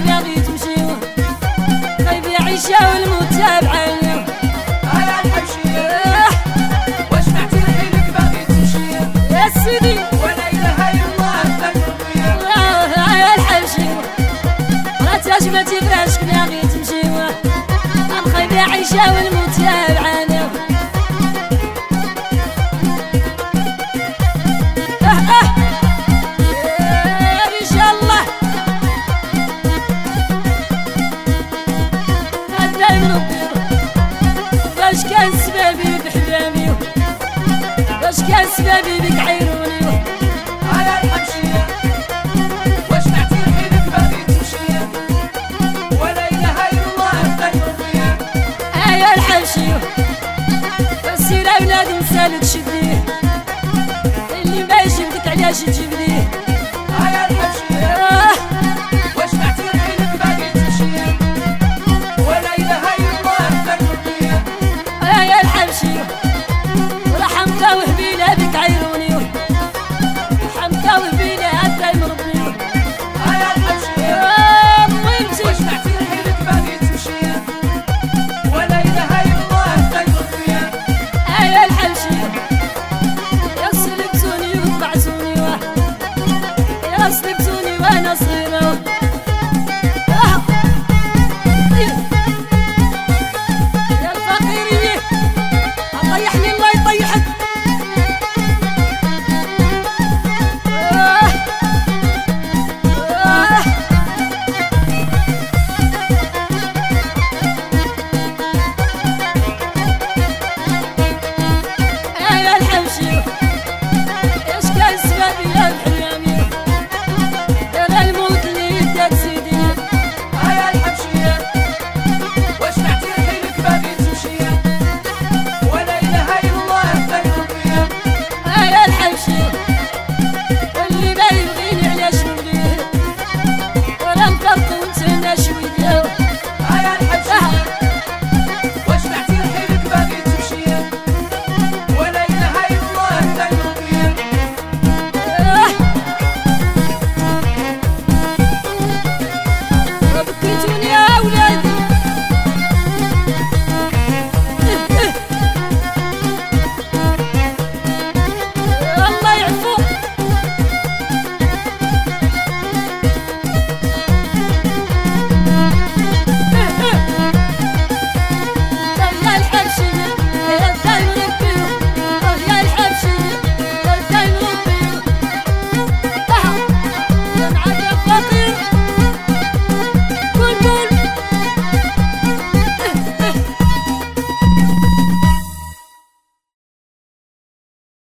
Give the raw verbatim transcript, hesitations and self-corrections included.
باغي تمشي خايف يعيشها والموت تابعاني يا الحبشية واش بعتي لحيلك باغي تمشي يا سيدي ولا اله الا الله تكرمية يا الحبشية راه تعجبتي فراشك باغي تمشي خايف يعيشها والموت تابعاني واش كان سبابي بحلامي واش كان سبابي بك عيروني يا الحبشية واش بعتي لحيلك باغي تمشي ولا اله الا الله تكرمية يا الحبشية السيرة بنادم سالك شديه اللي ما يجبدك علاش تجبديه يا الحبشية واش بعتي لحيلك باغي تمشي ولا اله الا الله تكرمية يا الحبشية ورحمك وهبيلة بك عيروني رحمك وهبيلة حتى يمرضني يا الحبشية واش بعتي لحيلك باغي تمشي ولا اله الا الله تكرمية يا الحبشية يا سلبسوني وطبعسوني يا سلبسوني وانا صغيرة يا الفقيرية طيحني الله يطيحك يا الحبشية ايش كان سبابي يا بحلامي انا الموت اللي يدك سيدي يا الحبشية واش بعتي لحيلك باغي تمشي ولا اله الا الله تكرمية يا الحبشية اللي ما يبغيني علاش نبغيه ولا نفرق ونتهنى شوية